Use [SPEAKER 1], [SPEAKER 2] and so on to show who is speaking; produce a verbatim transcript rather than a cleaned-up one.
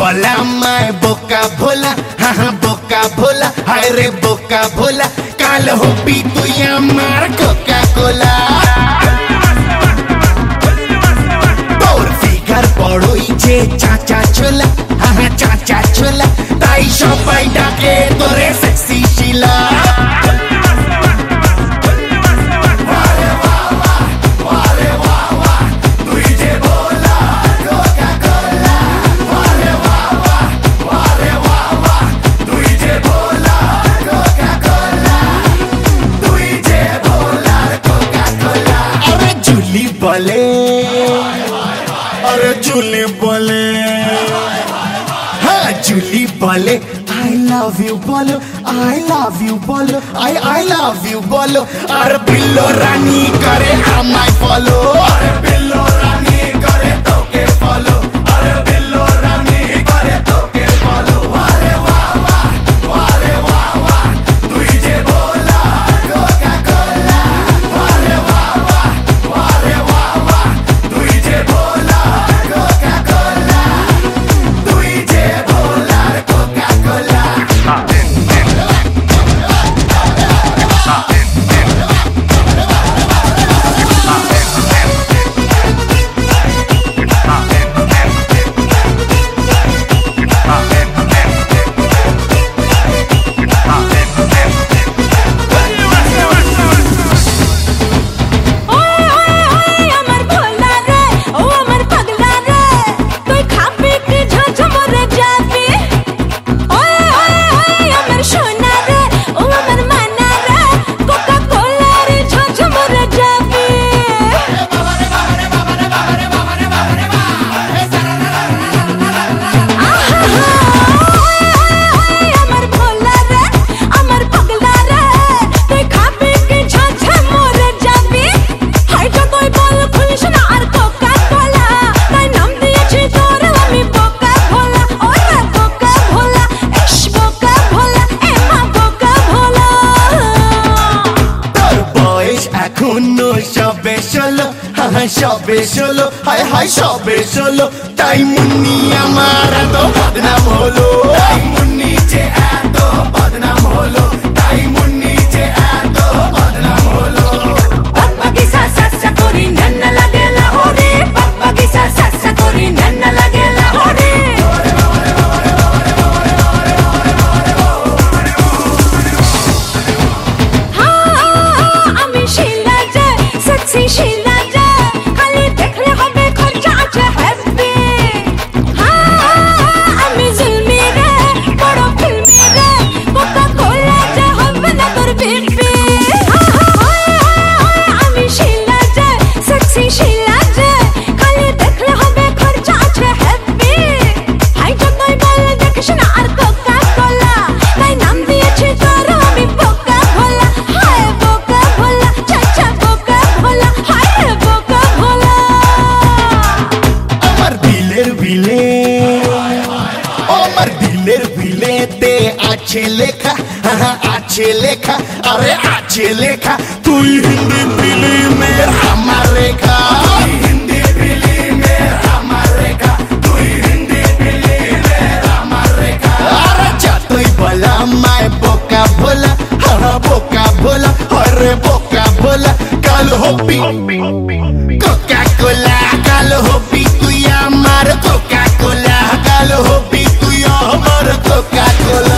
[SPEAKER 1] বলা মায় বোকা ভোলা, হা হা বোকা ভোলা, হায় রে বোকা ভোলা, কাল হবি তুই আমার কোকা কোলা। তোর ফিগার বড়ই যে চাচা ছোলা, হা হা চাচা ছোলা, তাই সবাই ডাকে তোরে সেক্সি শিলা। বলে আরে জুলি বলে, হ্যাঁ জুলি বলে আই লাভ ইউ বলো, আই লাভ ইউ বলো, আই আই লাভ ইউ বলো, আর বিল্লো রানী করে আমায় ফলো, আরে বিল্লো রানী করে তোকে ফলো, আরে বিল্লো রানী করে তোকে ফলো। আরে বাহ বাহ, আরে বাহ বাহ, তুই যে ভোলা কোকা কোলা, আরে বাহ বাহ, আরে বাহ বাহ, তুই যে ভোলা কোকা কোলা, তুই যে ভোলা কোকা কোলা। সবে ষোলো, হ্যাঁ সবে ষোলো, হায় হায় সবে ষোলো, তাই মুন্নি আমার এত বদনাম হলো, তাই মুন্নি যে এত বদনাম হলো, তাই মুন্নি যে এত বদনাম হলো।
[SPEAKER 2] পাপ্পা কি সাসা করি নান্না লাগে লাহোরে, পাপ্পা কি সাসা করি নান্না লাগে লাহোরে। আমি শিলা যে সেক্সি শিলা যে, খালি দেখলে হবে খরচা আছে হ্যাপি। আমি জুলমি রে বড় ফিল্মি রে, কোকা কোলা যে হবে না তোর বিপি। আমি শিলা যে সেক্সি শিলা যে, খালি দেখলে হবে খরচা আছে হ্যাপি। হাই যতই বল দেখিস না আর কোকা কোলা, তাই নাম দিয়েছি তোর আমি বোকা ভোলা, হায় বোকা ভোলা, চাচা বোকা ভোলা, হায় বোকা ভোলা।
[SPEAKER 1] আমার দিলের বিলে, আমার দিলের বিলেতে আছে লেখা, হ্যাঁ আছে লেখা, আরে আছে লেখা, তুই হিন্দি ফিল্মের আমার রেখা, তুই হিন্দি ফিল্মের আমার রেখা, তুই হিন্দি ফিল্মের আমার রেখা। আরে যতই বলা মায় বোকা ভোলা, হ্যাঁ বোকা ভোলা, আরে বোকা ভোলা, কাল হবি কোকা কোলা, কাল হবি তুই আমার কোকা কোলা, কাল হবি তুই আমার কোকা কোলা।